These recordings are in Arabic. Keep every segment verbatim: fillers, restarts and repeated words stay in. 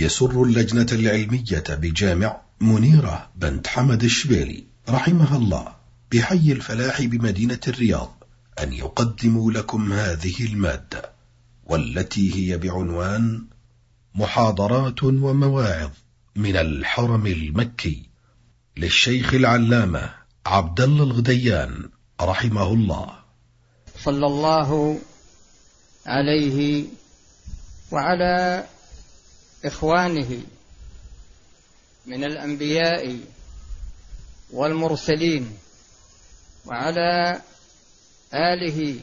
يسر اللجنة العلمية بجامع منيرة بنت حمد الشبيلي رحمها الله بحي الفلاح بمدينة الرياض أن يقدموا لكم هذه المادة، والتي هي بعنوان محاضرات ومواعظ من الحرم المكي للشيخ العلامة عبد الله الغديان رحمه الله. صلى الله عليه وعلى إخوانه من الأنبياء والمرسلين وعلى آله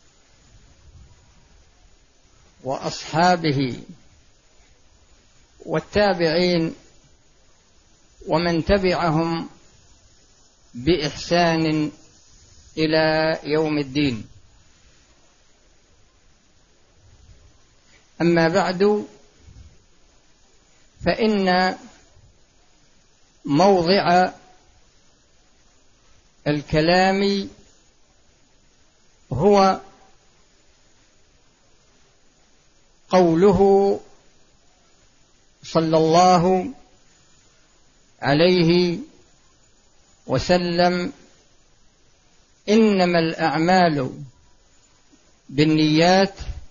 وأصحابه والتابعين ومن تبعهم بإحسان إلى يوم الدين. أما بعد، فإن موضع الكلام هو قوله صلى الله عليه وسلم: إنما الأعمال بالنيات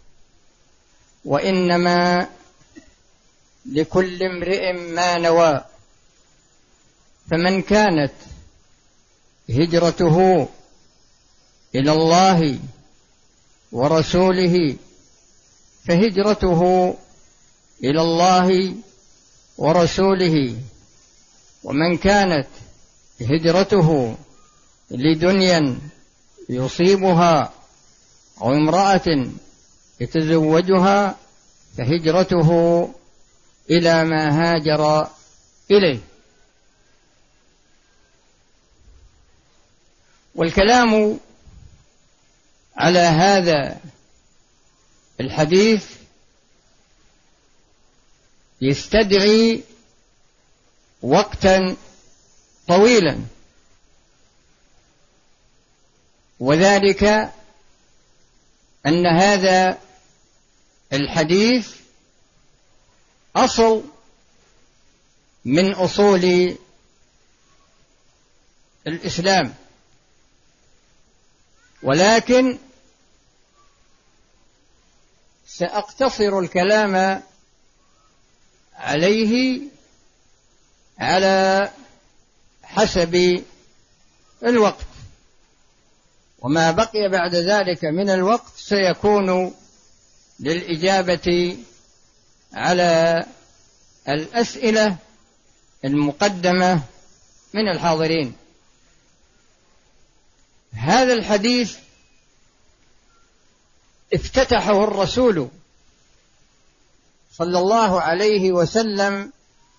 وإنما لكل امرئ ما نوى، فمن كانت هجرته إلى الله ورسوله فهجرته إلى الله ورسوله، ومن كانت هجرته لدنيا يصيبها أو امرأة يتزوجها فهجرته إلى ما هاجر إليه. والكلام على هذا الحديث يستدعي وقتا طويلا، وذلك أن هذا الحديث أصل من أصول الإسلام، ولكن سأقتصر الكلام عليه على حسب الوقت، وما بقي بعد ذلك من الوقت سيكون للإجابة على الأسئلة المقدمة من الحاضرين. هذا الحديث افتتحه الرسول صلى الله عليه وسلم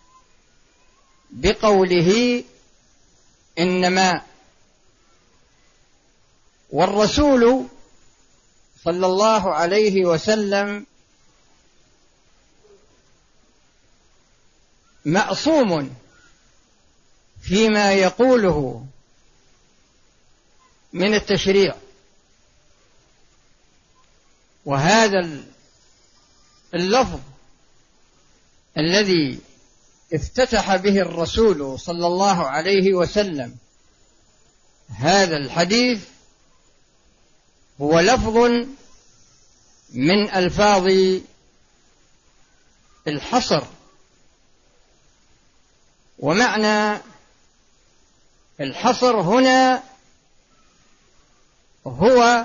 بقوله: إنما. والرسول صلى الله عليه وسلم معصوم فيما يقوله من التشريع، وهذا اللفظ الذي افتتح به الرسول صلى الله عليه وسلم هذا الحديث هو لفظ من ألفاظ الحصر، ومعنى الحصر هنا هو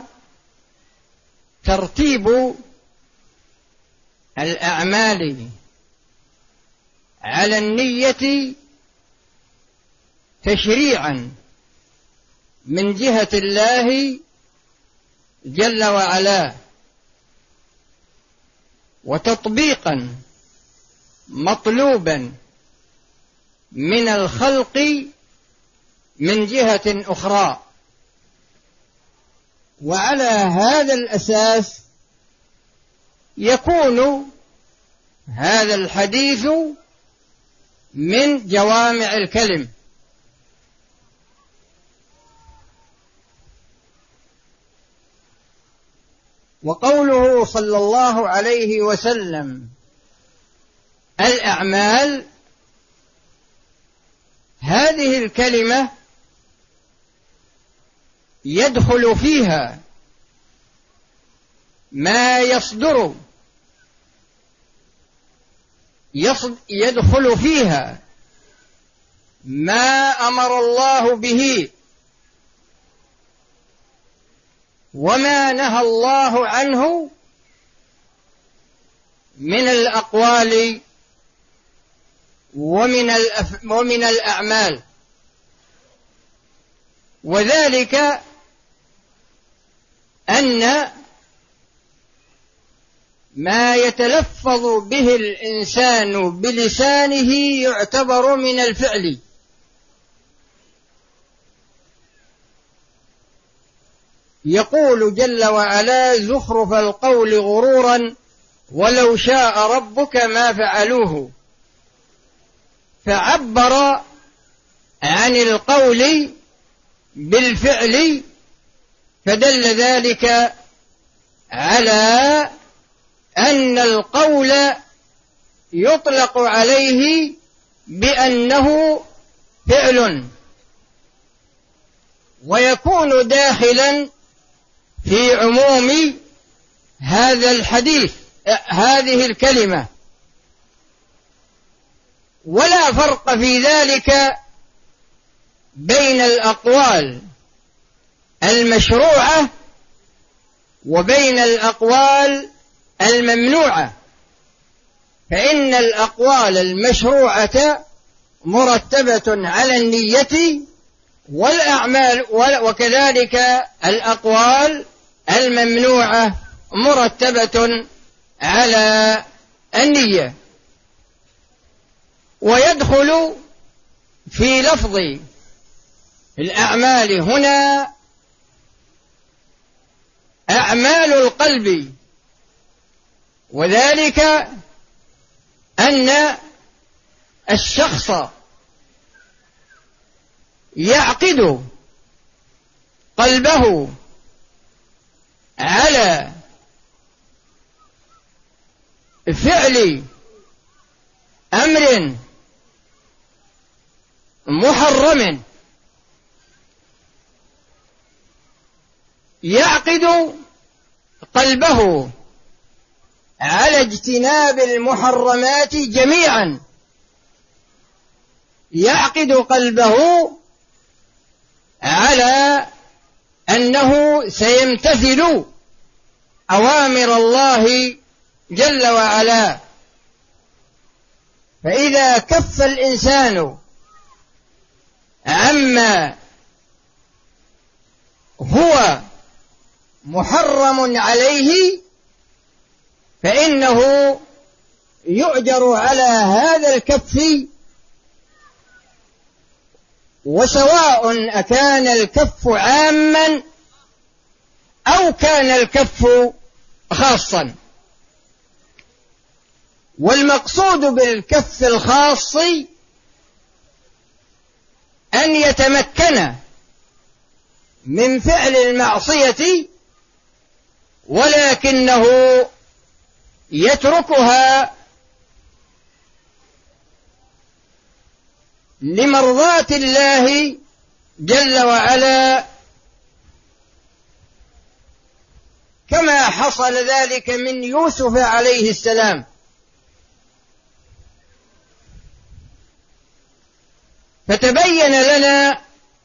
ترتيب الأعمال على النية تشريعا من جهة الله جل وعلا، وتطبيقا مطلوبا من الخلق من جهة أخرى. وعلى هذا الأساس يكون هذا الحديث من جوامع الكلم. وقوله صلى الله عليه وسلم: الأعمال الأعمال هذه الكلمة يدخل فيها ما يصدر يدخل فيها ما أمر الله به وما نهى الله عنه من الأقوال ومن الأف... ومن الأعمال، وذلك أن ما يتلفظ به الإنسان بلسانه يعتبر من الفعل، يقول جل وعلا: زخرف القول غرورا ولو شاء ربك ما فعلوه، فعبر عن القول بالفعل، فدل ذلك على أن القول يطلق عليه بأنه فعل، ويكون داخلا في عموم هذا الحديث هذه الكلمة، ولا فرق في ذلك بين الأقوال المشروعة وبين الأقوال الممنوعة، فإن الأقوال المشروعة مرتبة على النية والأعمال، وكذلك الأقوال الممنوعة مرتبة على النية. ويدخل في لفظ الأعمال هنا أعمال القلب، وذلك أن الشخص يعقد قلبه على فعل أمر محرم، يعقد قلبه على اجتناب المحرمات جميعا، يعقد قلبه على أنه سيمتثل أوامر الله جل وعلا. فإذا كف الإنسان عما هو محرم عليه فإنه يؤجر على هذا الكف، وسواء أكان الكف عاما أو كان الكف خاصا. والمقصود بالكف الخاص أن يتمكن من فعل المعصية ولكنه يتركها لمرضاة الله جل وعلا، كما حصل ذلك من يوسف عليه السلام. فتبين لنا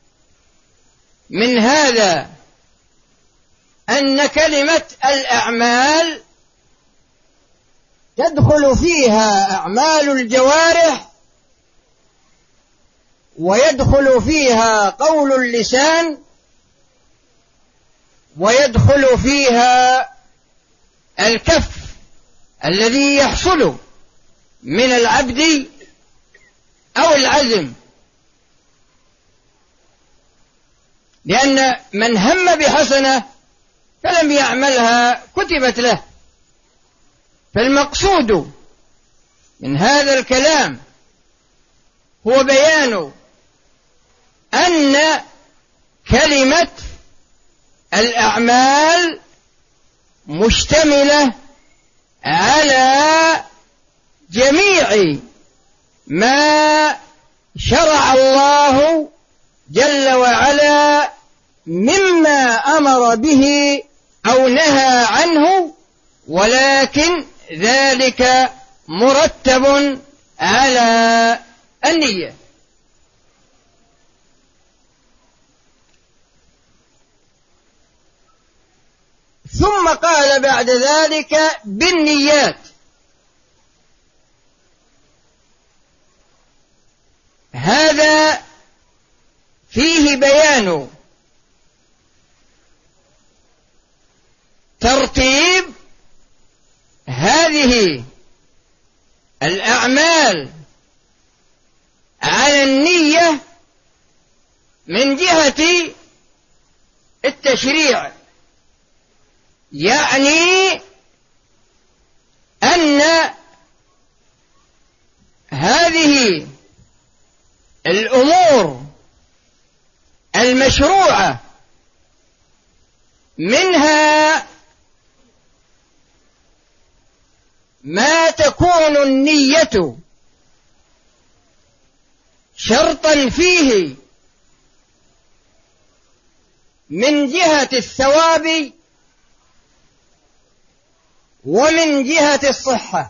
من هذا أن كلمة الأعمال تدخل فيها أعمال الجوارح، ويدخل فيها قول اللسان، ويدخل فيها الكف الذي يحصل من العبد أو العزم، لأن من هم بحسنة فلم يعملها كتبت له. فالمقصود من هذا الكلام هو بيان أن كلمة الأعمال مشتملة على جميع ما شرع الله جل وعلا مما أمر به أو نهى عنه، ولكن ذلك مرتب على النية. ثم قال بعد ذلك بالنيات. هذا فيه بيان ترتيب هذه الأعمال على النية من جهة التشريع، يعني أن هذه الأمور المشروعة منها ما تكون النية شرطا فيه من جهة الثواب ومن جهة الصحة.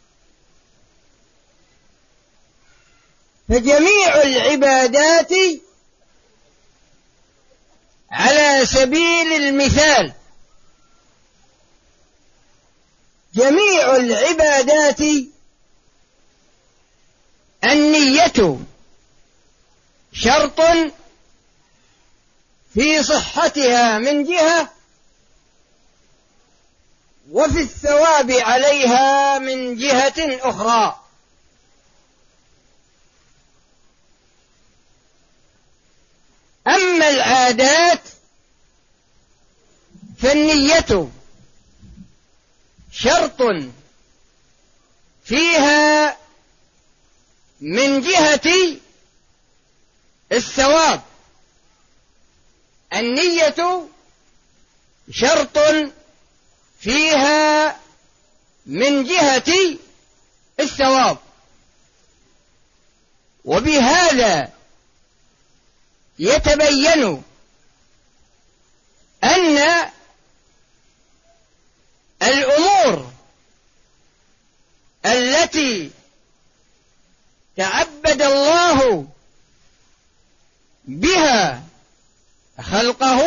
فجميع العبادات على سبيل المثال، جميع العبادات النية شرط في صحتها من جهة، وفي الثواب عليها من جهة أخرى. أما العادات فالنية شرط فيها من جهة الثواب، النية شرط فيها من جهة الثواب. وبهذا يتبين أن الأمور التي تعبد الله بها خلقه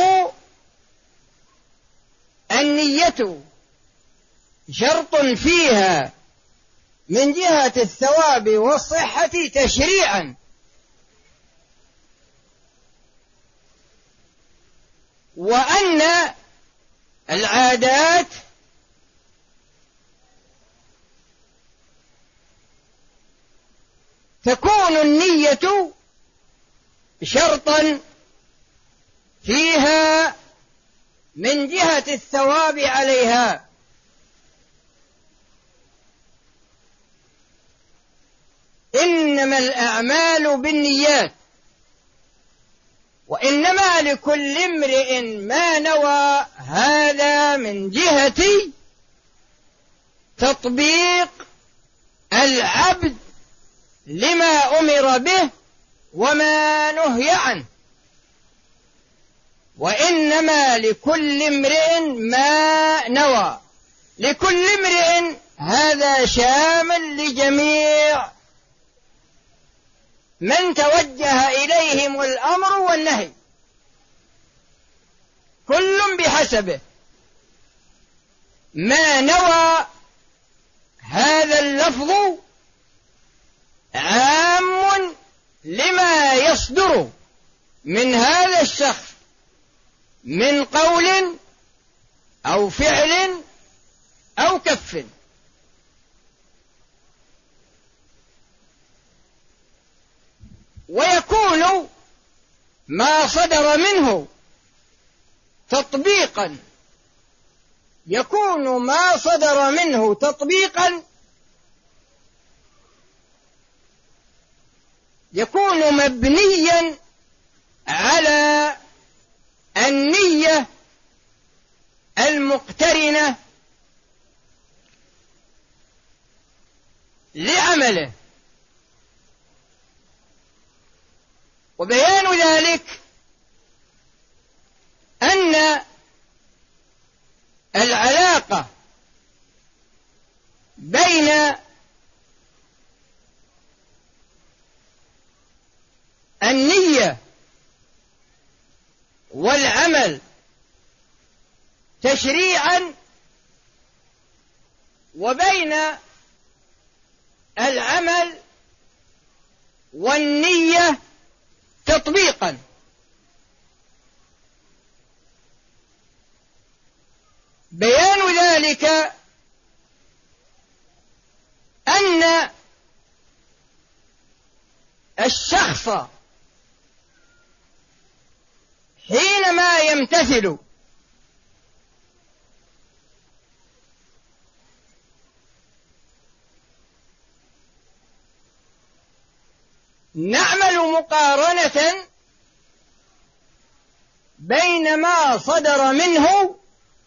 النية شرط فيها من جهة الثواب والصحة تشريعا، وأن العادات تكون النية شرطا فيها من جهة الثواب عليها. إنما الأعمال بالنيات، وإنما لكل امرئ ما نوى، هذا من جهة تطبيق العبد لما أمر به وما نهي عنه. وإنما لكل امرئ ما نوى، لكل امرئ هذا شامل لجميع من توجه إليهم الأمر والنهي، كل بحسبه. ما نوى هذا اللفظ عام لما يصدر من هذا الشخص من قول أو فعل أو كف. ويكون ما صدر منه تطبيقا، يكون ما صدر منه تطبيقا يكون مبنيا على النية المقترنة لعمله، وبيان ذلك أن العلاقة بين النية والعمل تشريعا وبين العمل والنية تطبيقا. بيان ذلك أن الشخص حينما يمتثل نعمل مقارنة بين ما صدر منه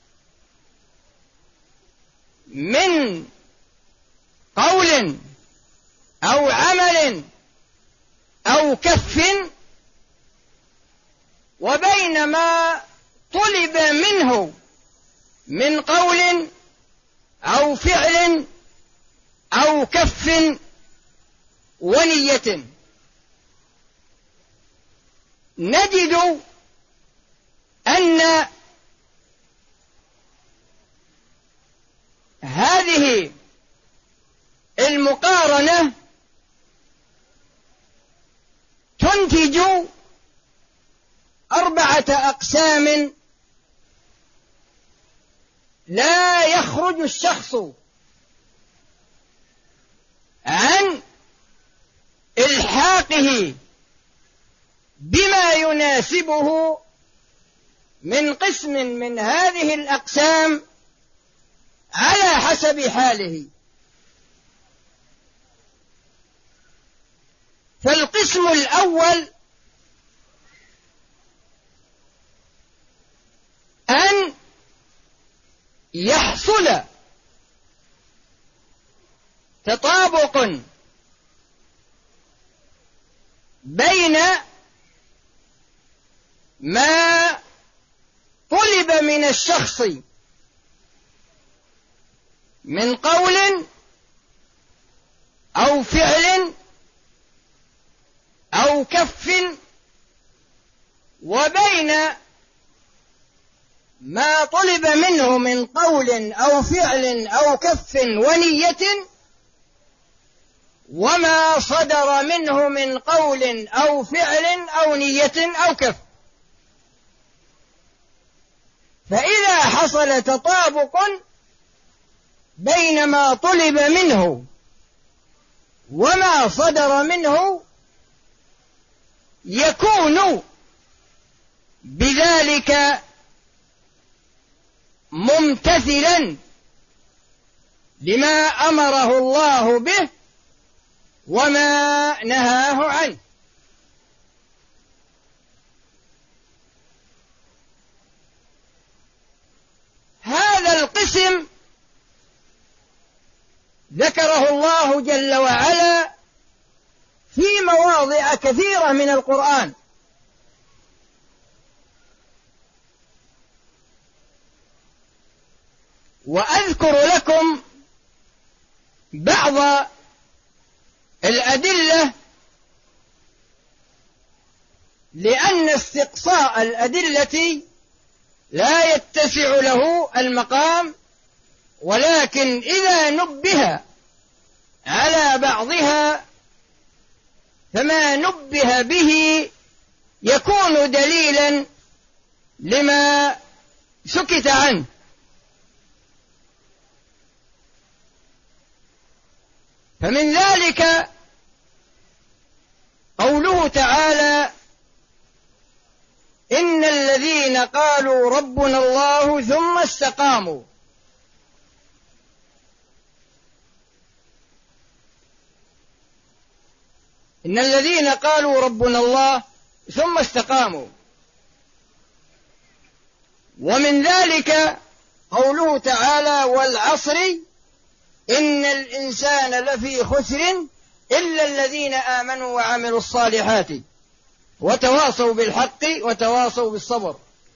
من قول أو عمل أو كف وبين ما طلب منه من قول أو فعل أو كف ونية. نجد أن هذه المقارنة تنتج أربعة أقسام لا يخرج الشخص عن إلحاقه بما يناسبه من قسم من هذه الأقسام على حسب حاله. فالقسم الأول أن يحصل تطابق بين ما طلب من الشخص من قول أو فعل أو كف وبين ما طلب منه من قول أو فعل أو كف ونية وما صدر منه من قول أو فعل أو نية أو كف. فإذا حصل تطابق بين ما طلب منه وما صدر منه يكون بذلك ممتثلا لما أمره الله به وما نهاه عنه. هذا القسم ذكره الله جل وعلا في مواضع كثيرة من القرآن، وأذكر لكم بعض الأدلة لأن استقصاء الأدلة لا يتسع له المقام، ولكن إذا نبه على بعضها فما نبه به يكون دليلا لما سكت عنه. فمن ذلك قوله تعالى: إن الذين قالوا ربنا الله ثم استقاموا. إن الذين قالوا ربنا الله ثم استقاموا. ومن ذلك قوله تعالى: والعصر إن الإنسان لفي خسر إلا الذين آمنوا وعملوا الصالحات. وتواصوا بالحق وتواصوا بالصبر.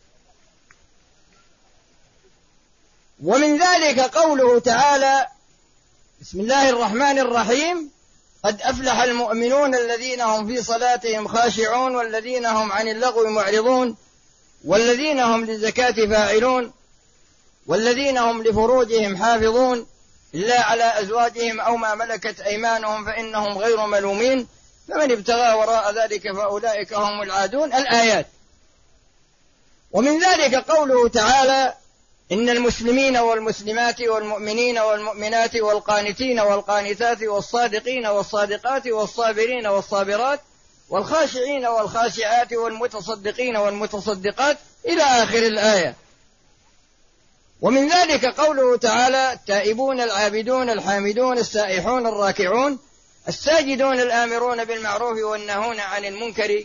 ومن ذلك قوله تعالى: بسم الله الرحمن الرحيم: قد أفلح المؤمنون الذين هم في صلاتهم خاشعون والذين هم عن اللغو معرضون والذين هم للزكاة فاعلون والذين هم لفروجهم حافظون إلا على أزواجهم أو ما ملكت أيمانهم فإنهم غير ملومين فمن ابتغى وراء ذلك فأولئك هم العادون. الآيات. ومن ذلك قوله تعالى: إن المسلمين والمسلمات والمؤمنين والمؤمنات والقانتين والقانتات والصادقين والصادقات والصابرين والصابرات والخاشعين والخاشعات والمتصدقين والمتصدقات إلى آخر الآية. ومن ذلك قوله تعالى: التائبون العابدون الحامدون السائحون الراكعون الساجدون الآمرون بالمعروف والنهون عن المنكر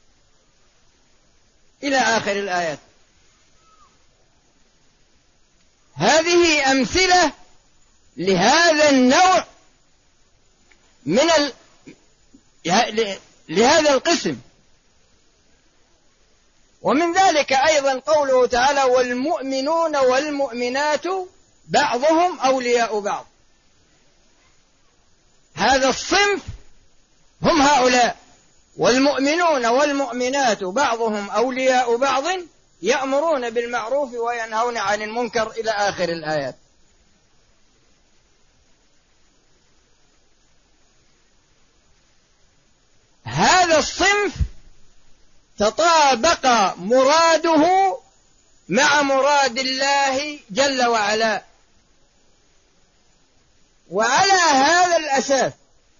إلى آخر الآيات. هذه أمثلة لهذا النوع من ال... لهذا القسم. ومن ذلك أيضا قوله تعالى: والمؤمنون والمؤمنات بعضهم أولياء بعض. هذا الصنف هم هؤلاء، والمؤمنون والمؤمنات بعضهم أولياء بعض يأمرون بالمعروف وينهون عن المنكر إلى آخر الآيات. هذا الصنف تطابق مراده مع مراد الله جل وعلا، وعلى هذا الأساس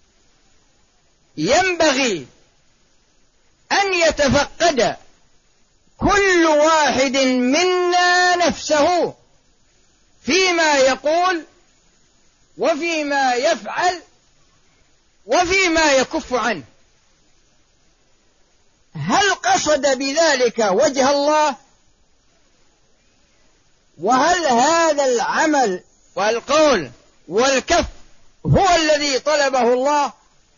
ينبغي أن يتفقد كل واحد منا نفسه فيما يقول وفيما يفعل وفيما يكف عنه. هل قصد بذلك وجه الله؟ وهل هذا العمل والقول والكف هو الذي طلبه الله؟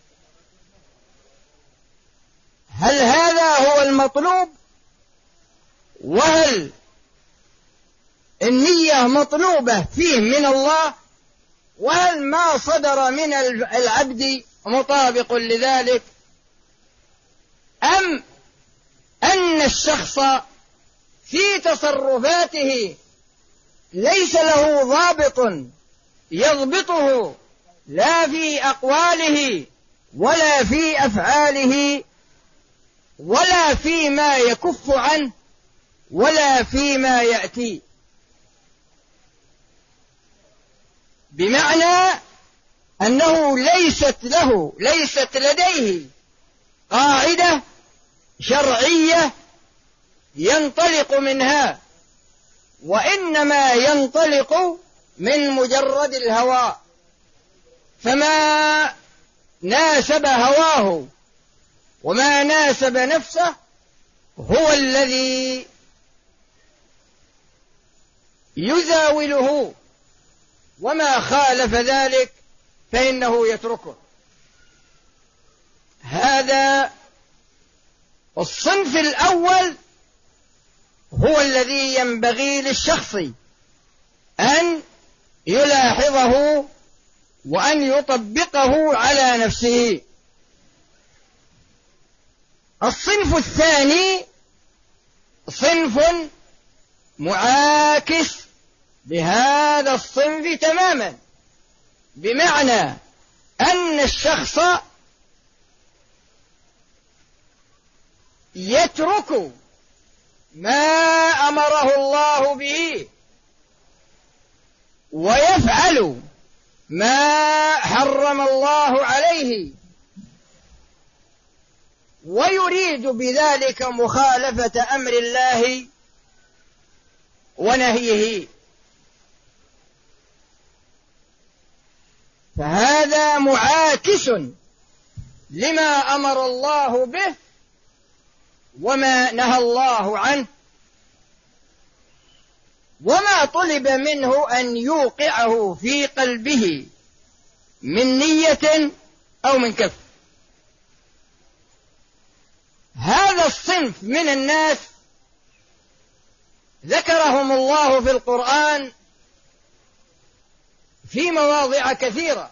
هل هذا هو المطلوب؟ وهل النية مطلوبة فيه من الله؟ وهل ما صدر من العبد مطابق لذلك؟ أم أن الشخص في تصرفاته ليس له ضابط يضبطه لا في أقواله ولا في أفعاله ولا فيما يكف عنه ولا فيما يأتي؟ بمعنى أنه ليست له ليست لديه قاعدة شرعية ينطلق منها، وإنما ينطلق من مجرد الهوى، فما ناسب هواه وما ناسب نفسه هو الذي يزاوله، وما خالف ذلك فإنه يتركه. هذا الصنف الأول هو الذي ينبغي للشخص أن يلاحظه وأن يطبقه على نفسه. الصنف الثاني صنف معاكس لهذا الصنف تماما، بمعنى أن الشخص يترك ما أمره الله به ويفعل ما حرم الله عليه، ويريد بذلك مخالفة أمر الله ونهيه. فهذا معاكس لما أمر الله به وما نهى الله عنه، وما طلب منه أن يوقعه في قلبه من نية أو من كف. هذا هذا الصنف من الناس ذكرهم الله في القرآن في مواضع كثيرة.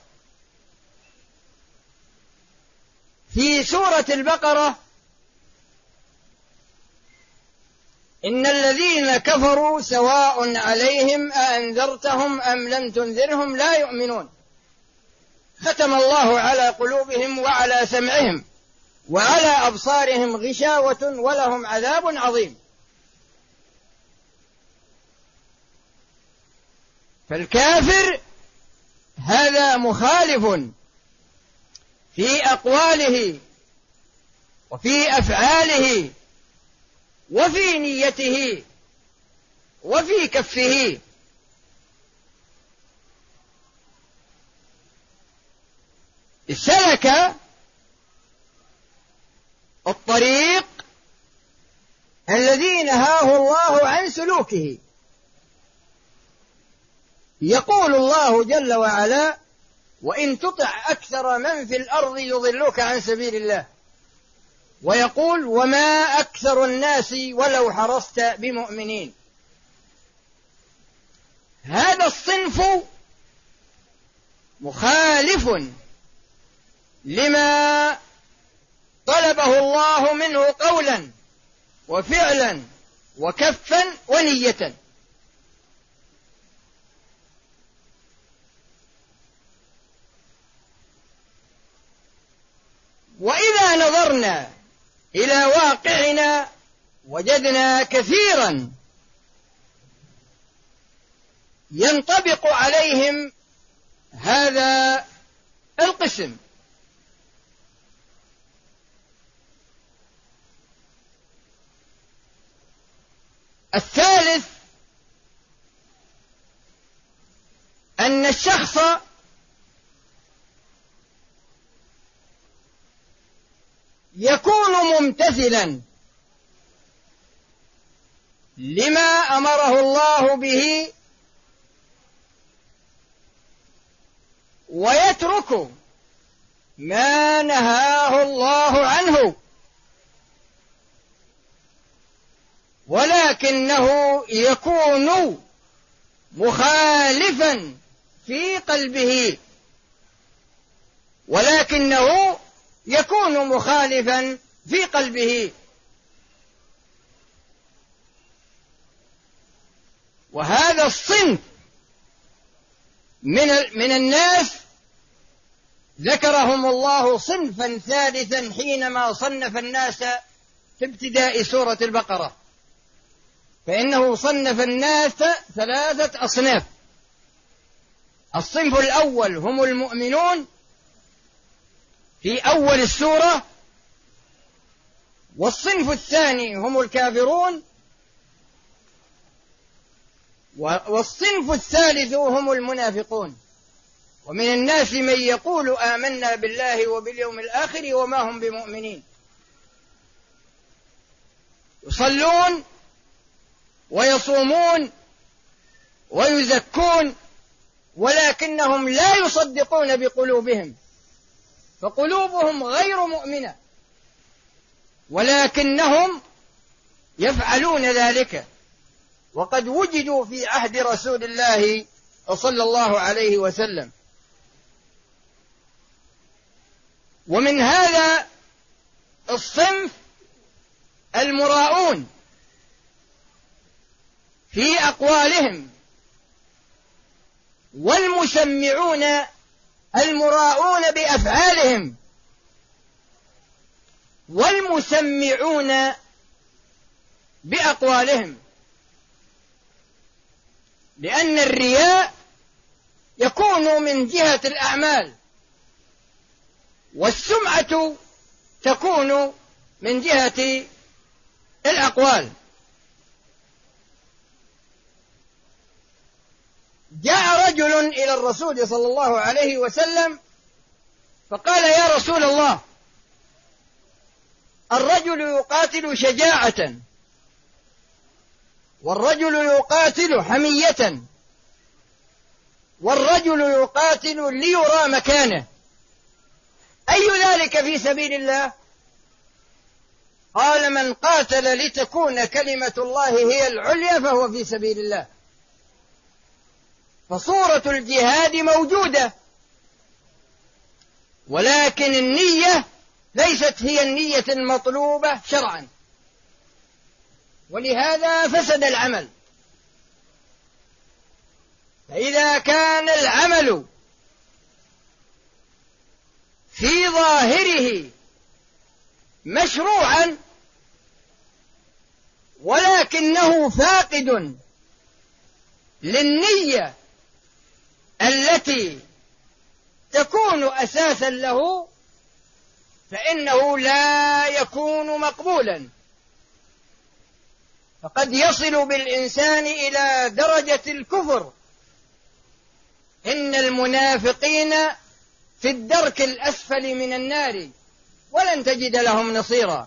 في سورة البقرة: إن الذين كفروا سواء عليهم أأنذرتهم أم لم تنذرهم لا يؤمنون، ختم الله على قلوبهم وعلى سمعهم وعلى أبصارهم غشاوة ولهم عذاب عظيم. فالكافر هذا مخالف في أقواله وفي أفعاله وفي نيته وفي كفه. سلك الطريق الذي نهاه الله عن سلوكه. يقول الله جل وعلا: وإن تطع أكثر من في الأرض يضلوك عن سبيل الله. ويقول: وما أكثر الناس ولو حرصت بمؤمنين. هذا الصنف مخالف لما طلبه الله منه قولا وفعلا وكفا ونية. وإذا نظرنا إلى واقعنا وجدنا كثيرا ينطبق عليهم هذا القسم. الثالث أن الشخص يكون ممتثلا لما أمره الله به ويترك ما نهاه الله عنه، ولكنه يكون مخالفا في قلبه ولكنه يكون مخالفا في قلبه. وهذا الصنف من من الناس ذكرهم الله صنفا ثالثا حينما صنف الناس في ابتداء سورة البقرة، فإنه صنف الناس ثلاثة أصناف. الصنف الأول هم المؤمنون في أول السورة، والصنف الثاني هم الكافرون، والصنف الثالث هم المنافقون. ومن الناس من يقول آمنا بالله وباليوم الآخر وما هم بمؤمنين، يصلون ويصومون ويزكون ولكنهم لا يصدقون بقلوبهم، فقلوبهم غير مؤمنة، ولكنهم يفعلون ذلك، وقد وجدوا في عهد رسول الله صلى الله عليه وسلم. ومن هذا الصنف المراؤون في أقوالهم، والمسمعون المراؤون بأفعالهم، والمسمعون بأقوالهم. لأن الرياء يكون من جهة الأعمال، والسمعة تكون من جهة الأقوال. جاء رجل إلى الرسول صلى الله عليه وسلم فقال: يا رسول الله، الرجل يقاتل شجاعة، والرجل يقاتل حمية، والرجل يقاتل ليرى مكانه، أي ذلك في سبيل الله؟ قال من قاتل لتكون كلمة الله هي العليا فهو في سبيل الله. فصورة الجهاد موجودة، ولكن النية ليست هي النية المطلوبة شرعا، ولهذا فسد العمل. فإذا كان العمل في ظاهره مشروعا ولكنه فاقد للنية التي تكون أساسا له، فإنه لا يكون مقبولا. فقد يصل بالإنسان إلى درجة الكفر. إن المنافقين في الدرك الأسفل من النار ولن تجد لهم نصيرا.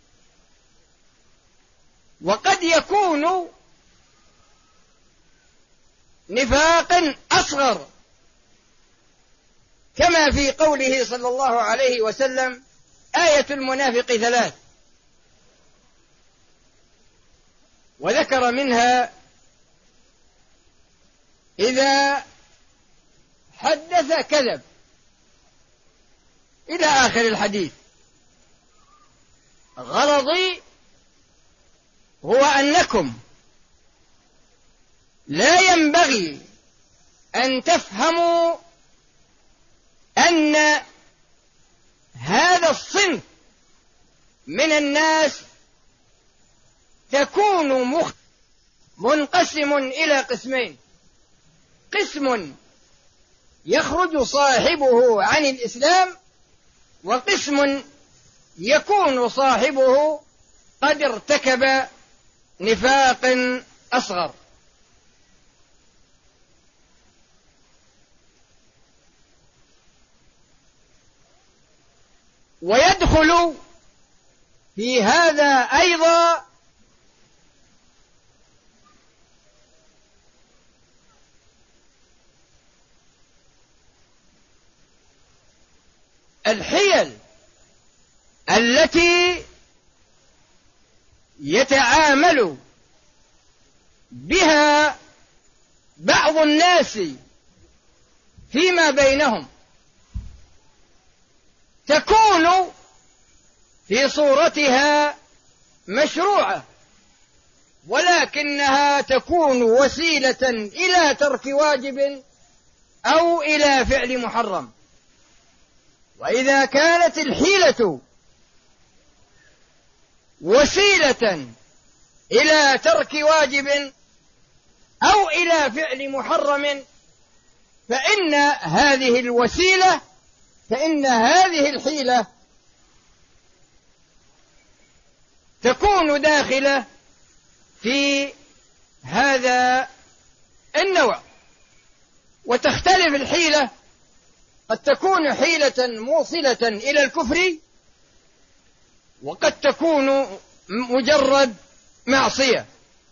وقد يكون نفاقا أصغر، كما في قوله صلى الله عليه وسلم: آية المنافق ثلاث، وذكر منها: إذا حدث كذب، إلى آخر الحديث. غرضي هو أنكم لا ينبغي أن تفهموا أن هذا الصنف من الناس تكون مخ منقسم إلى قسمين: قسم يخرج صاحبه عن الإسلام، وقسم يكون صاحبه قد ارتكب نفاق أصغر. ويدخل في هذا أيضا الحيل التي يتعامل بها بعض الناس فيما بينهم، تكون في صورتها مشروعة، ولكنها تكون وسيلة إلى ترك واجب أو إلى فعل محرم. وإذا كانت الحيلة وسيلة إلى ترك واجب أو إلى فعل محرم، فإن هذه الوسيلة فإن هذه الحيلة تكون داخلة في هذا النوع. وتختلف الحيلة، قد تكون حيلة موصلة إلى الكفر، وقد تكون مجرد معصية.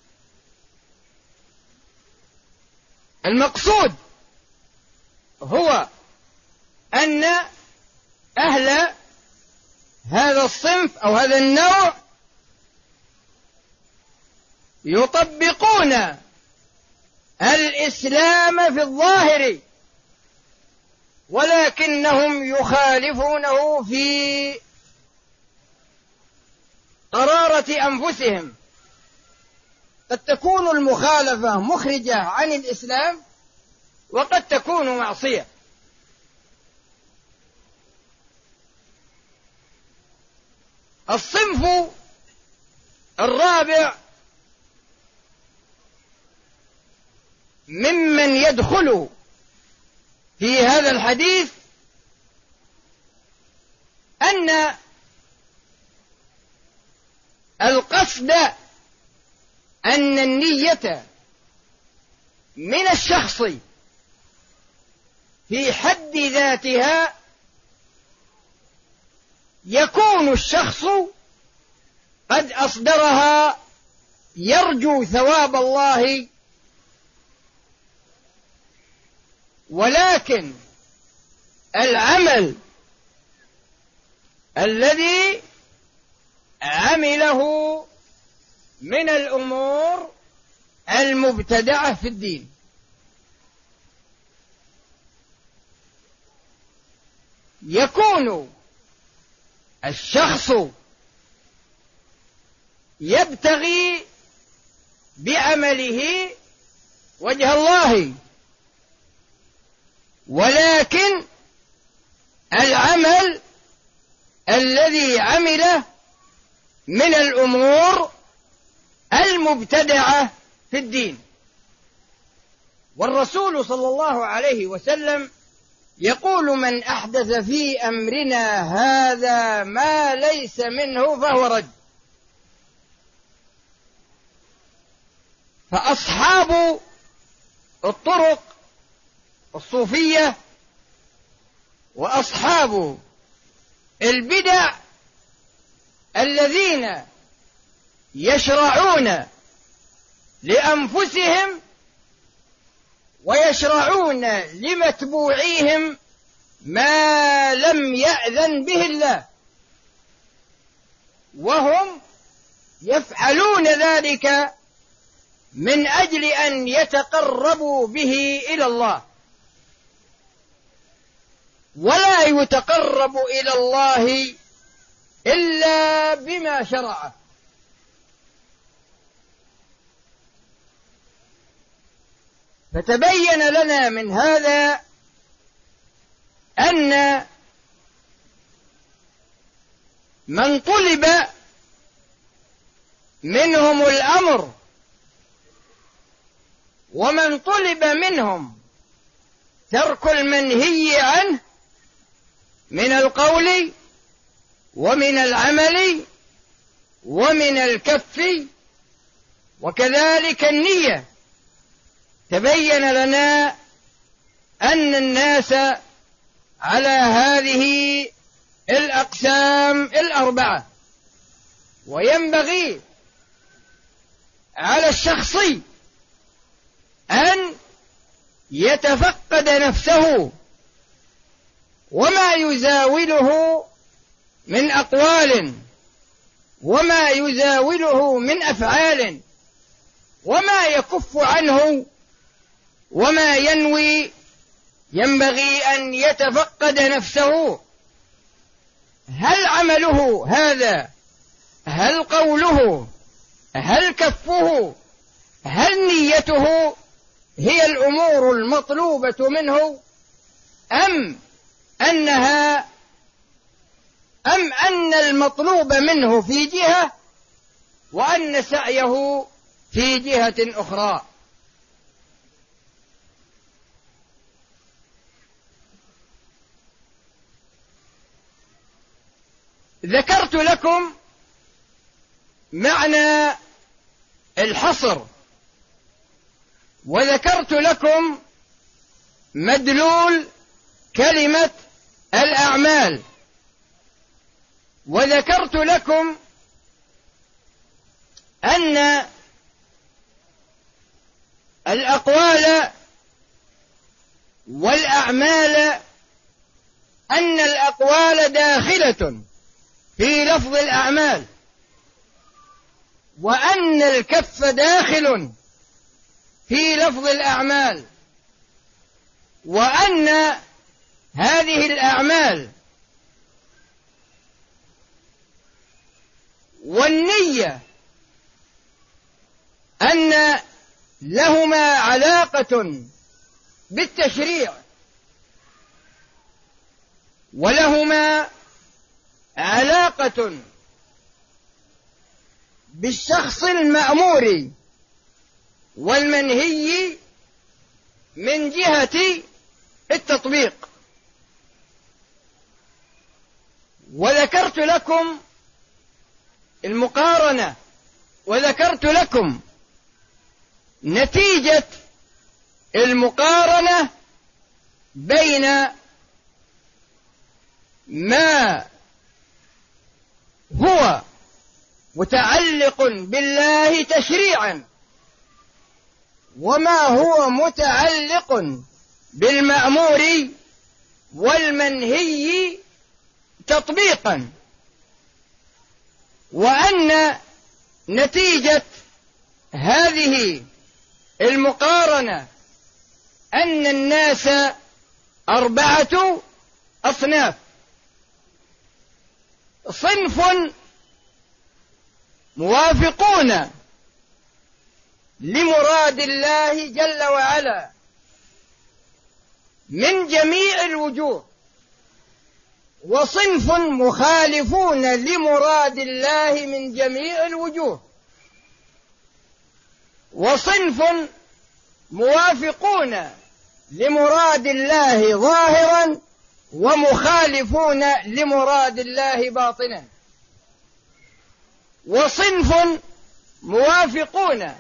المقصود هو أن أهل هذا الصنف أو هذا النوع يطبقون الإسلام في الظاهر، ولكنهم يخالفونه في قرارة أنفسهم. قد تكون المخالفة مخرجة عن الإسلام، وقد تكون معصية. الصنف الرابع ممن يدخل في هذا الحديث أن القصد أن النية من الشخص في حد ذاتها يكون الشخص قد أصدرها يرجو ثواب الله، ولكن العمل الذي عمله من الأمور المبتدعة في الدين. يكون الشخص يبتغي بعمله وجه الله، ولكن العمل الذي عمله من الأمور المبتدعة في الدين. والرسول صلى الله عليه وسلم يقول: من أحدث في أمرنا هذا ما ليس منه فهو رد. فأصحاب الطرق الصوفية وأصحاب البدع الذين يشرعون لأنفسهم ويشرعون لمتبوعيهم ما لم يأذن به الله، وهم يفعلون ذلك من أجل أن يتقربوا به إلى الله، ولا يتقرب إلى الله إلا بما شرعه. فتبين لنا من هذا أن من طلب منهم الأمر ومن طلب منهم ترك المنهي عنه من القول ومن العمل ومن الكف وكذلك النية، تبين لنا أن الناس على هذه الأقسام الأربعة. وينبغي على الشخص أن يتفقد نفسه وما يزاوله من أقوال وما يزاوله من أفعال وما يكف عنه وما ينوي. ينبغي أن يتفقد نفسه، هل عمله هذا، هل قوله، هل كفه، هل نيته هي الأمور المطلوبة منه، أم أنها أم أن المطلوب منه في جهة وأن سعيه في جهة أخرى. ذكرت لكم معنى الحصر، وذكرت لكم مدلول كلمة الأعمال، وذكرت لكم أن الأقوال والأعمال أن الأقوال داخلة في لفظ الأعمال، وأن الكف داخل في لفظ الأعمال، وأن هذه الأعمال والنية أن لهما علاقة بالتشريع ولهما علاقة بالشخص المأمور والمنهي من جهة التطبيق. وذكرت لكم المقارنة، وذكرت لكم نتيجة المقارنة بين ما هو متعلق بالله تشريعا وما هو متعلق بالمأمور والمنهي تطبيقا. وأن نتيجة هذه المقارنة أن الناس أربعة أصناف: صنف موافقون لمراد الله جل وعلا من جميع الوجوه، وصنف مخالفون لمراد الله من جميع الوجوه، وصنف موافقون لمراد الله ظاهرا ومخالفون لمراد الله باطنا، وصنف موافقون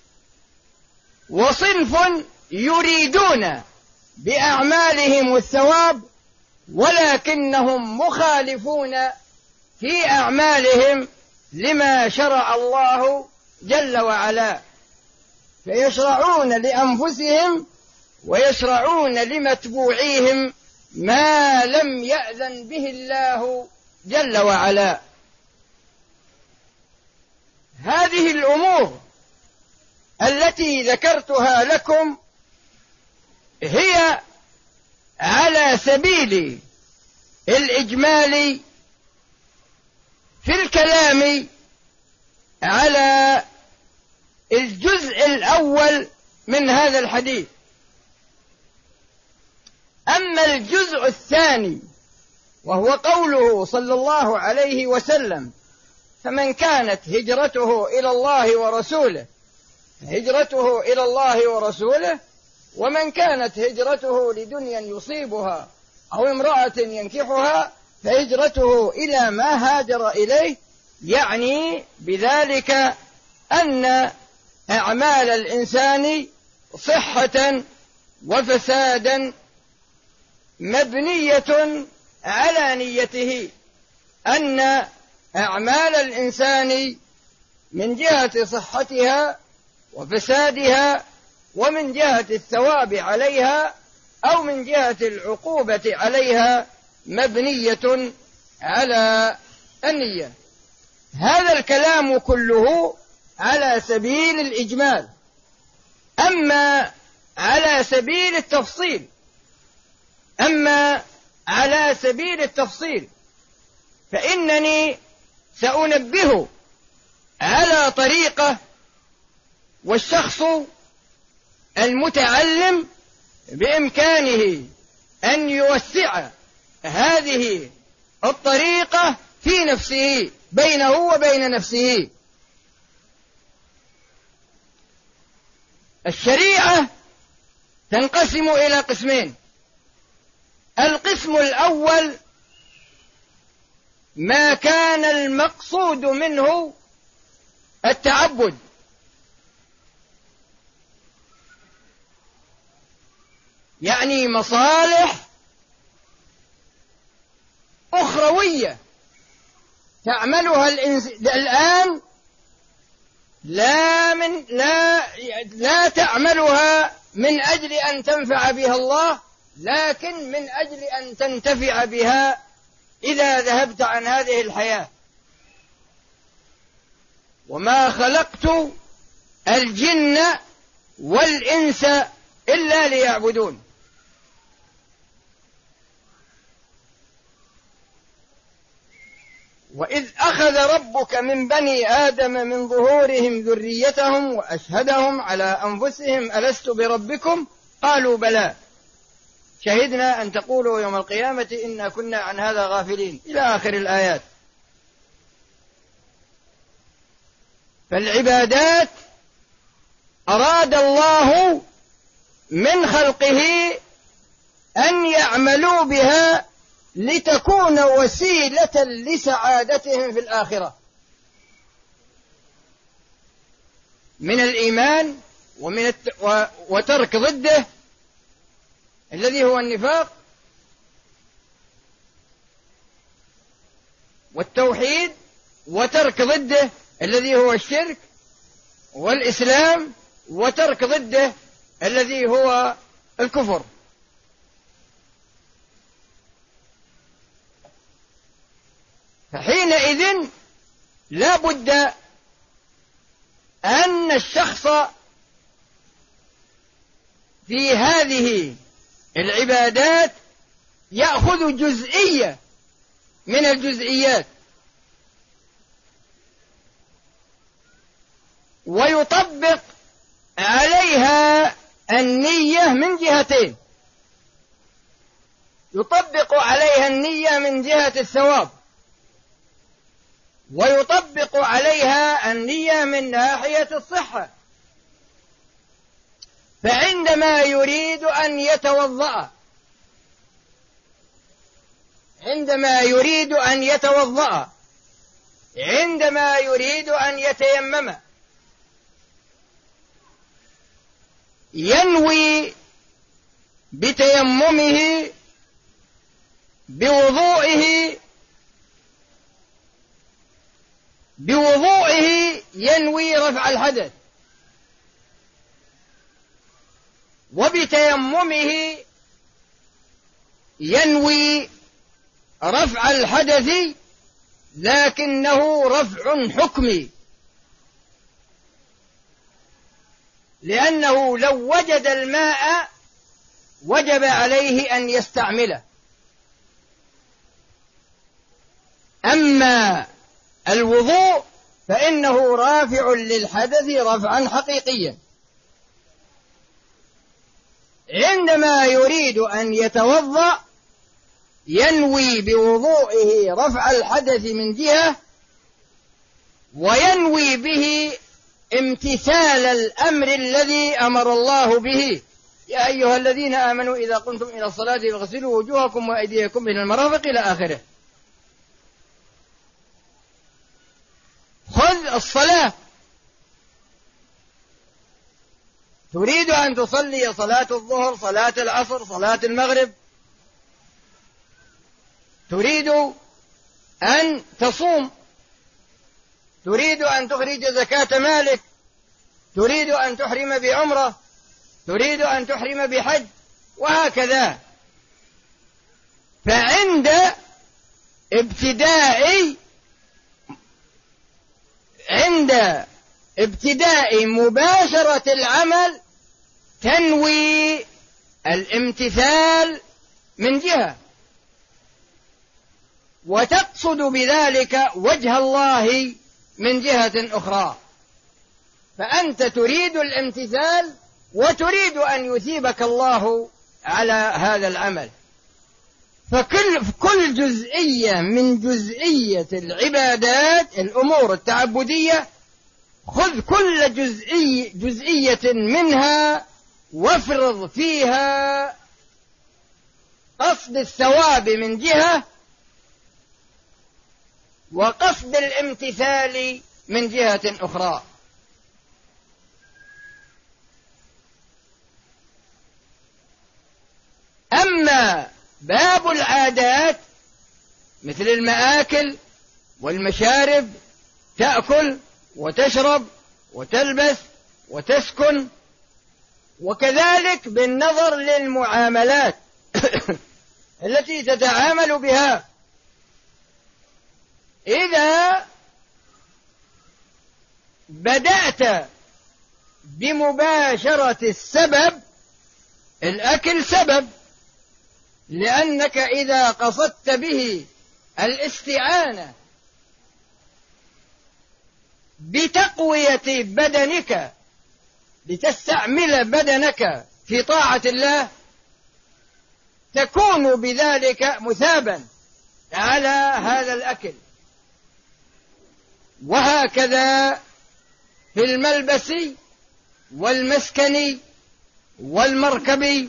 وصنف يريدون بأعمالهم الثواب ولكنهم مخالفون في أعمالهم لما شرع الله جل وعلا، فيشرعون لأنفسهم ويشرعون لمتبوعيهم ما لم يأذن به الله جل وعلا. هذه الأمور التي ذكرتها لكم هي على سبيل الإجمال في الكلام على الجزء الأول من هذا الحديث. أما الجزء الثاني وهو قوله صلى الله عليه وسلم: فمن كانت هجرته إلى الله ورسوله هجرته إلى الله ورسوله، ومن كانت هجرته لدنيا يصيبها أو امرأة ينكحها فهجرته إلى ما هاجر إليه، يعني بذلك أن أعمال الإنسان صحة وفسادا مبنية على نيته، أن أعمال الإنسان من جهة صحتها وفسادها ومن جهة الثواب عليها أو من جهة العقوبة عليها مبنية على النية. هذا الكلام كله على سبيل الإجمال. أما على سبيل التفصيل أما على سبيل التفصيل فإنني سأنبه على طريقة، والشخص المتعلم بإمكانه أن يوسع هذه الطريقة في نفسه، بينه وبين نفسه. الشريعة تنقسم إلى قسمين: القسم الأول ما كان المقصود منه التعبد، يعني مصالح أخروية تعملها الآن لا من لا لا تعملها من أجل أن تنفع بها الله، لكن من أجل أن تنتفع بها إذا ذهبت عن هذه الحياة. وما خلقت الجن والإنس إلا ليعبدون. وإذ أخذ ربك من بني آدم من ظهورهم ذريتهم وأشهدهم على أنفسهم ألست بربكم قالوا بلى شهدنا أن تقولوا يوم القيامة إنا كنا عن هذا غافلين، إلى آخر الآيات. فالعبادات أراد الله من خلقه أن يعملوا بها لتكون وسيلة لسعادتهم في الآخرة، من الإيمان ومن الت... و... وترك ضده الذي هو النفاق، والتوحيد وترك ضده الذي هو الشرك، والإسلام وترك ضده الذي هو الكفر. فحينئذ لا بد أن الشخص في هذه العبادات يأخذ جزئية من الجزئيات ويطبق عليها النية من جهتين، يطبق عليها النية من جهة الثواب، ويطبق عليها النية من ناحية الصحة. فعندما يريد أن يتوضأ عندما يريد أن يتوضأ عندما يريد أن يتيمم ينوي بتيممه بوضوئه بوضوئه ينوي رفع الحدث، وبتيممه ينوي رفع الحدث لكنه رفع حكمي، لأنه لو وجد الماء وجب عليه أن يستعمله. أما الوضوء فإنه رافع للحدث رفعا حقيقيا. عندما يريد أن يتوضأ ينوي بوضوئه رفع الحدث من جهة، وينوي به امتثال الأمر الذي أمر الله به: يا أيها الذين آمنوا إذا قمتم إلى الصلاة فاغسلوا وجوهكم وأيديكم إلى المرافق إلى آخره. خذ الصلاة، تريد أن تصلي صلاة الظهر، صلاة العصر، صلاة المغرب، تريد أن تصوم، تريد أن تخرج زكاة مالك، تريد أن تحرم بعمرة، تريد أن تحرم بحج، وهكذا. فعند ابتداء عند ابتداء مباشرة العمل تنوي الامتثال من جهة، وتقصد بذلك وجه الله من جهة أخرى. فأنت تريد الامتثال وتريد أن يثيبك الله على هذا العمل. فكل كل جزئية من جزئية العبادات الأمور التعبدية خذ كل جزئي جزئية منها وافرض فيها قصد الثواب من جهة وقصد الامتثال من جهة أخرى. أما باب العادات مثل المآكل والمشارب، تأكل وتشرب وتلبس وتسكن، وكذلك بالنظر للمعاملات التي تتعامل بها. إذا بدأت بمباشرة السبب، الأكل سبب، لأنك إذا قصدت به الاستعانة بتقوية بدنك لتستعمل بدنك في طاعة الله تكون بذلك مثابا على هذا الأكل. وهكذا في الملبس والمسكن والمركب،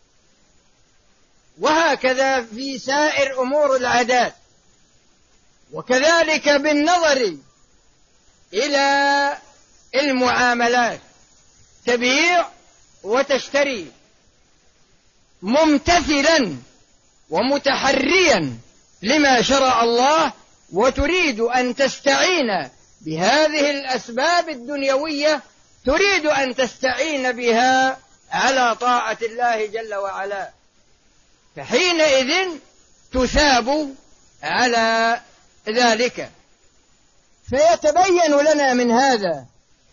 وهكذا في سائر أمور العادات. وكذلك بالنظر إلى المعاملات، تبيع وتشتري ممتثلا ومتحريا لما شرع الله، وتريد أن تستعين بهذه الأسباب الدنيوية، تريد أن تستعين بها على طاعة الله جل وعلا، فحينئذ تثاب على ذلك. فيتبين لنا من هذا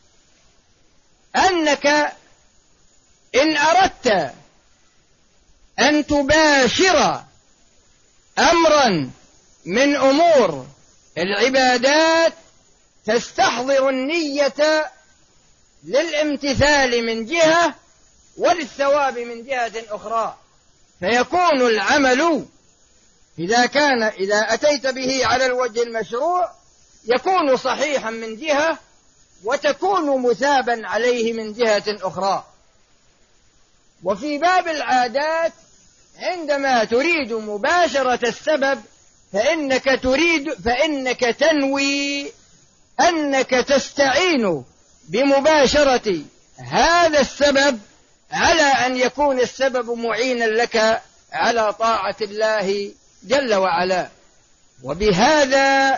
أنك إن أردت أن تباشر أمرا من أمور العبادات تستحضر النية للامتثال من جهة وللثواب من جهة أخرى، فيكون العمل إذا كان إذا أتيت به على الوجه المشروع يكون صحيحا من جهة وتكون مثابا عليه من جهة أخرى. وفي باب العادات عندما تريد مباشرة السبب فإنك تريد فإنك تنوي أنك تستعين بمباشرة هذا السبب على أن يكون السبب معينا لك على طاعة الله جل وعلا، وبهذا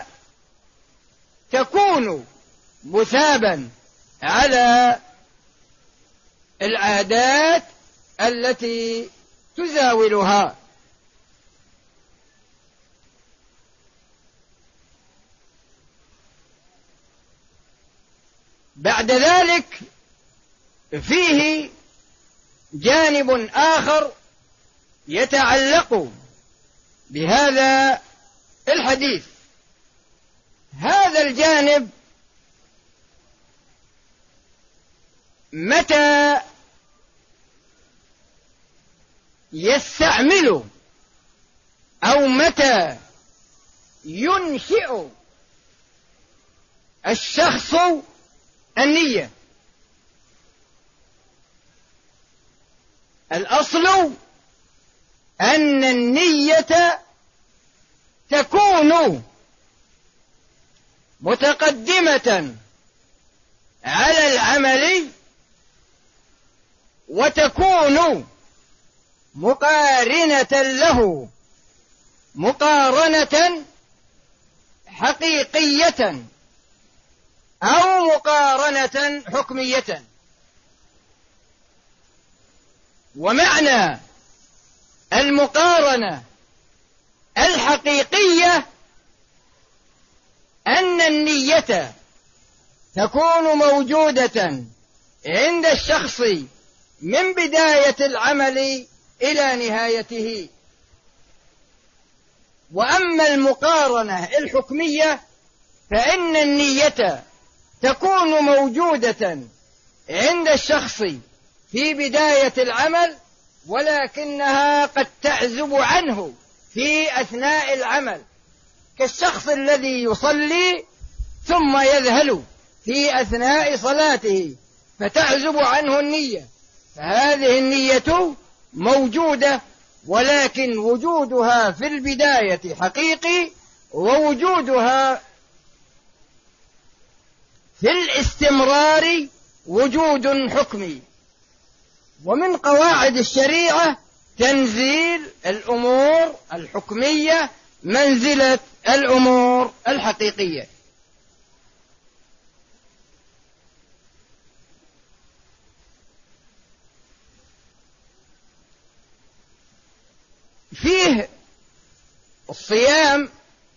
تكون مثابا على العادات التي تزاولها. بعد ذلك فيه جانب آخر يتعلق بهذا الحديث. هذا الجانب متى يستعمل أو متى ينشئ الشخص النية. الأصل أن النية تكون متقدمة على العمل وتكون مقارنة له مقارنة حقيقية أو مقارنة حكمية. ومعنى المقارنة الحقيقية أن النية تكون موجودة عند الشخص من بداية العمل إلى نهايته. وأما المقارنة الحكمية فإن النية تكون موجودة عند الشخص في بداية العمل ولكنها قد تعزب عنه في أثناء العمل، كالشخص الذي يصلي ثم يذهل في أثناء صلاته فتعزب عنه النية، فهذه النية موجودة ولكن وجودها في البداية حقيقي ووجودها في الاستمرار وجود حكمي. ومن قواعد الشريعة تنزيل الأمور الحكمية منزلة الأمور الحقيقية. فيه الصيام،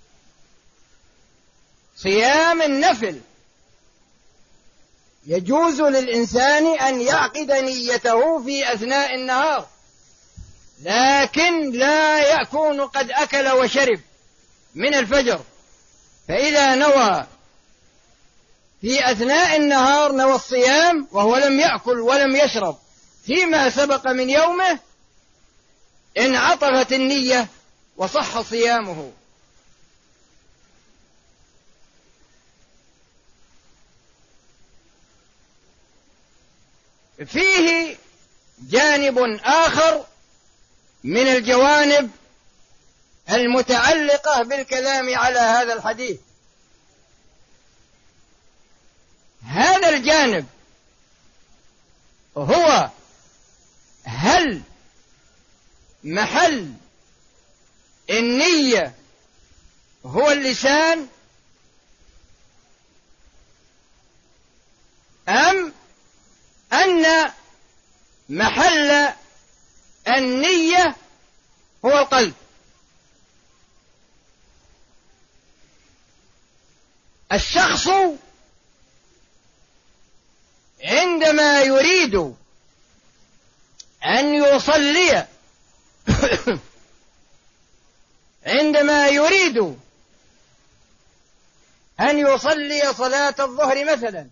صيام النفل، يجوز للإنسان أن يعقد نيته في أثناء النهار، لكن لا يكون قد أكل وشرب من الفجر، فإذا نوى في أثناء النهار نوى الصيام وهو لم يأكل ولم يشرب فيما سبق من يومه انعطفت النية وصح صيامه. فيه جانب آخر من الجوانب المتعلقة بالكلام على هذا الحديث. هذا الجانب هو هل محل النية هو اللسان أم أن محل النية هو القلب؟ الشخص عندما يريد أن يصلي عندما يريد أن يصلي صلاة الظهر مثلا،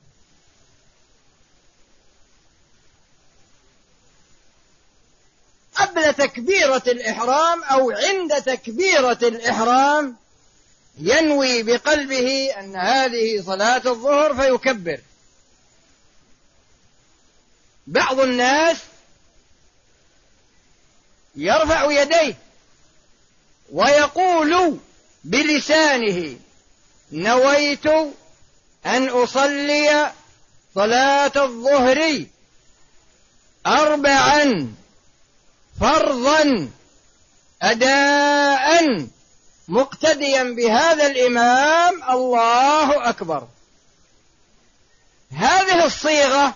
قبل تكبيرة الإحرام أو عند تكبيرة الإحرام ينوي بقلبه أن هذه صلاة الظهر فيكبر. بعض الناس يرفع يديه ويقول بلسانه: نويت أن أصلي صلاة الظهر أربعا فرضا أداء مقتديا بهذا الإمام، الله أكبر. هذه الصيغة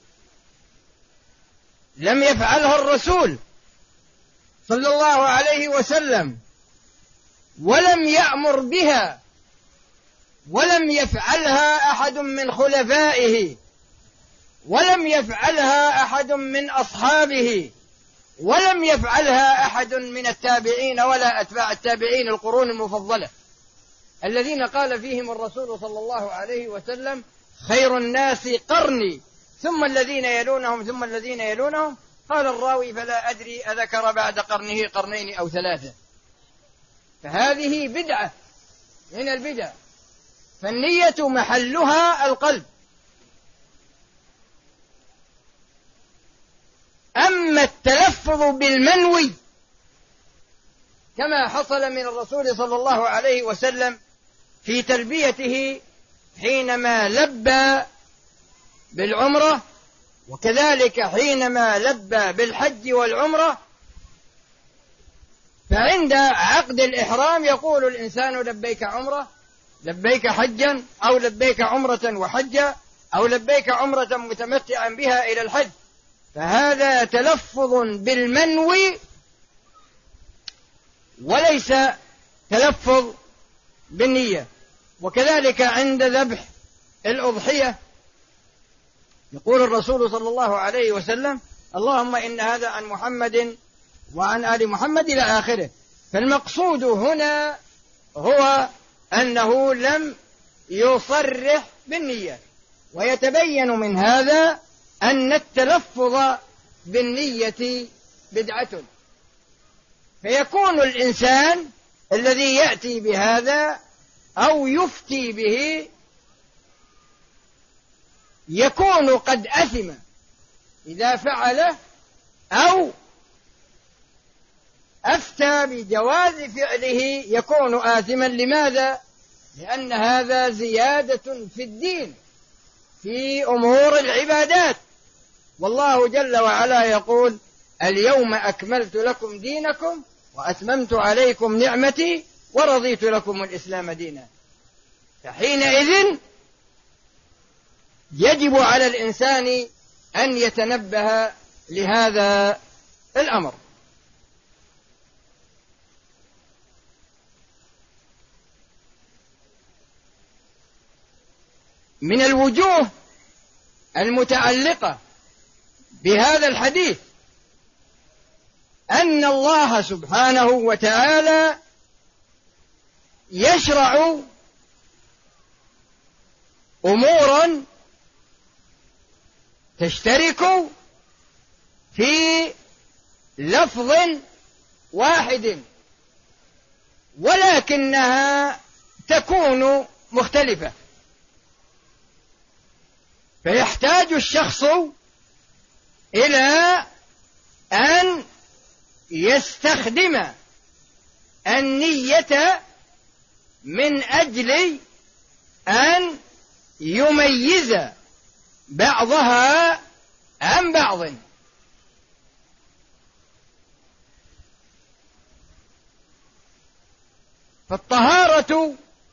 لم يفعلها الرسول صلى الله عليه وسلم، ولم يأمر بها، ولم يفعلها أحد من خلفائه، ولم يفعلها أحد من أصحابه، ولم يفعلها أحد من التابعين ولا أتباع التابعين القرون المفضلة الذين قال فيهم الرسول صلى الله عليه وسلم: خير الناس قرني ثم الذين يلونهم ثم الذين يلونهم. قال الراوي: فلا أدري أذكر بعد قرنه قرنين أو ثلاثة. فهذه بدعة من البدع، فالنية محلها القلب. أما التلفظ بالمنوي كما حصل من الرسول صلى الله عليه وسلم في تلبيته حينما لبى بالعمرة، وكذلك حينما لبى بالحج والعمرة، فعند عقد الإحرام يقول الإنسان: لبيك عمرة، لبيك حجا، أو لبيك عمرة وحجا، أو لبيك عمرة متمتعا بها إلى الحج. فهذا تلفظ بالمنوي وليس تلفظ بالنية. وكذلك عند ذبح الأضحية يقول الرسول صلى الله عليه وسلم: اللهم إن هذا عن محمد وعن آل محمد إلى آخره. فالمقصود هنا هو أنه لم يصرح بالنية، ويتبين من هذا أن التلفظ بالنية بدعة. فيكون الإنسان الذي يأتي بهذا أو يفتي به يكون قد أثم إذا فعله، أو أفتى بجواز فعله يكون آثما. لماذا؟ لأن هذا زيادة في الدين في أمور العبادات، والله جل وعلا يقول: اليوم أكملت لكم دينكم وأتممت عليكم نعمتي ورضيت لكم الإسلام دينا. فحينئذ يجب على الإنسان أن يتنبه لهذا الأمر. من الوجوه المتعلقة بهذا الحديث أن الله سبحانه وتعالى يشرع أمورا تشترك في لفظ واحد، ولكنها تكون مختلفة. فيحتاج الشخص إلى أن يستخدم النية من أجل أن يميز بعضها عن بعض. فالطهارة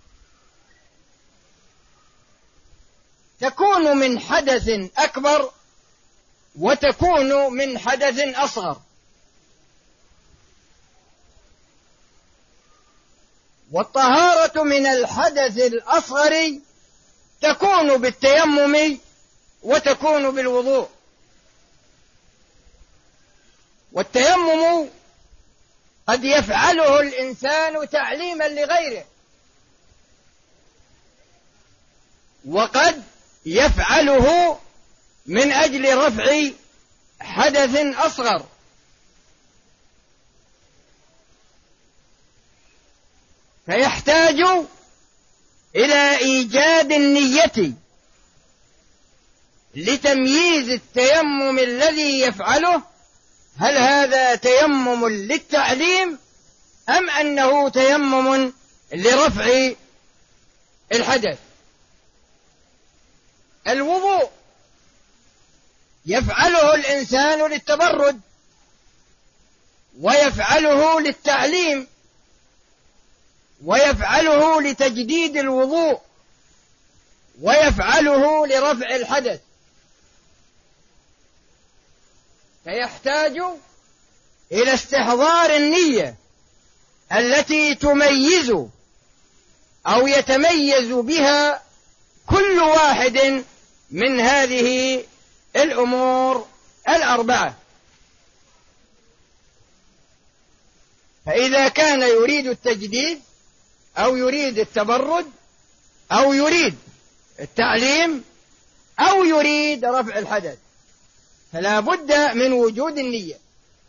تكون من حدث أكبر وتكون من حدث أصغر. والطهارة من الحدث الأصغر تكون بالتيمم وتكون بالوضوء. والتيمم قد يفعله الإنسان تعليما لغيره، وقد يفعله من أجل رفع حدث أصغر. فيحتاج إلى إيجاد النية لتمييز التيمم الذي يفعله، هل هذا تيمم للتعليم أم أنه تيمم لرفع الحدث. الوضوء يفعله الإنسان للتبرد، ويفعله للتعليم، ويفعله لتجديد الوضوء، ويفعله لرفع الحدث. فيحتاج إلى استحضار النية التي تميز أو يتميز بها كل واحد من هذه الأمور الأربعة. فإذا كان يريد التجديد أو يريد التبرد أو يريد التعليم أو يريد رفع الحدث، فلا بد من وجود النية.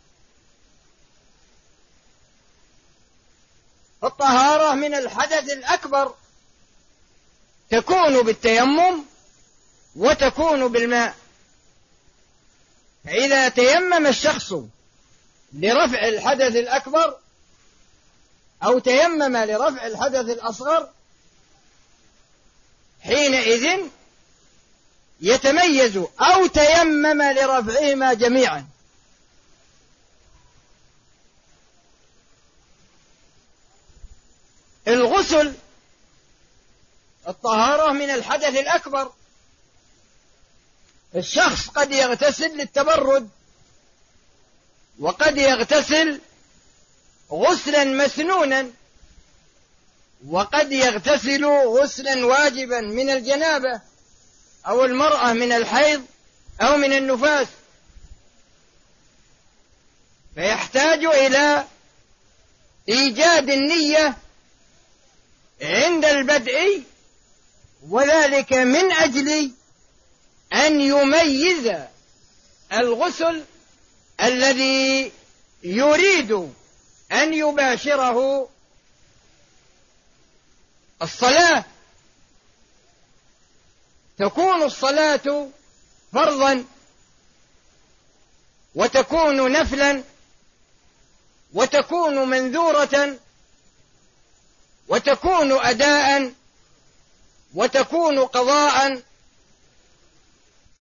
الطهارة من الحدث الأكبر تكون بالتيمم وتكون بالماء. فإذا تيمم الشخص لرفع الحدث الأكبر أو تيمم لرفع الحدث الأصغر، حينئذ يتميز، أو تيمم لرفعهما جميعا. الغسل الطهارة من الحدث الأكبر. الشخص قد يغتسل للتبرد، وقد يغتسل غسلا مسنونا، وقد يغتسل غسلا واجبا من الجنابة أو المرأة من الحيض أو من النفاس. فيحتاج إلى إيجاد النية عند البدء، وذلك من أجل أن يميز الغسل الذي يريد أن يباشره الصلاة. تكون الصلاة فرضا، وتكون نفلا، وتكون منذورة، وتكون أداء، وتكون قضاء،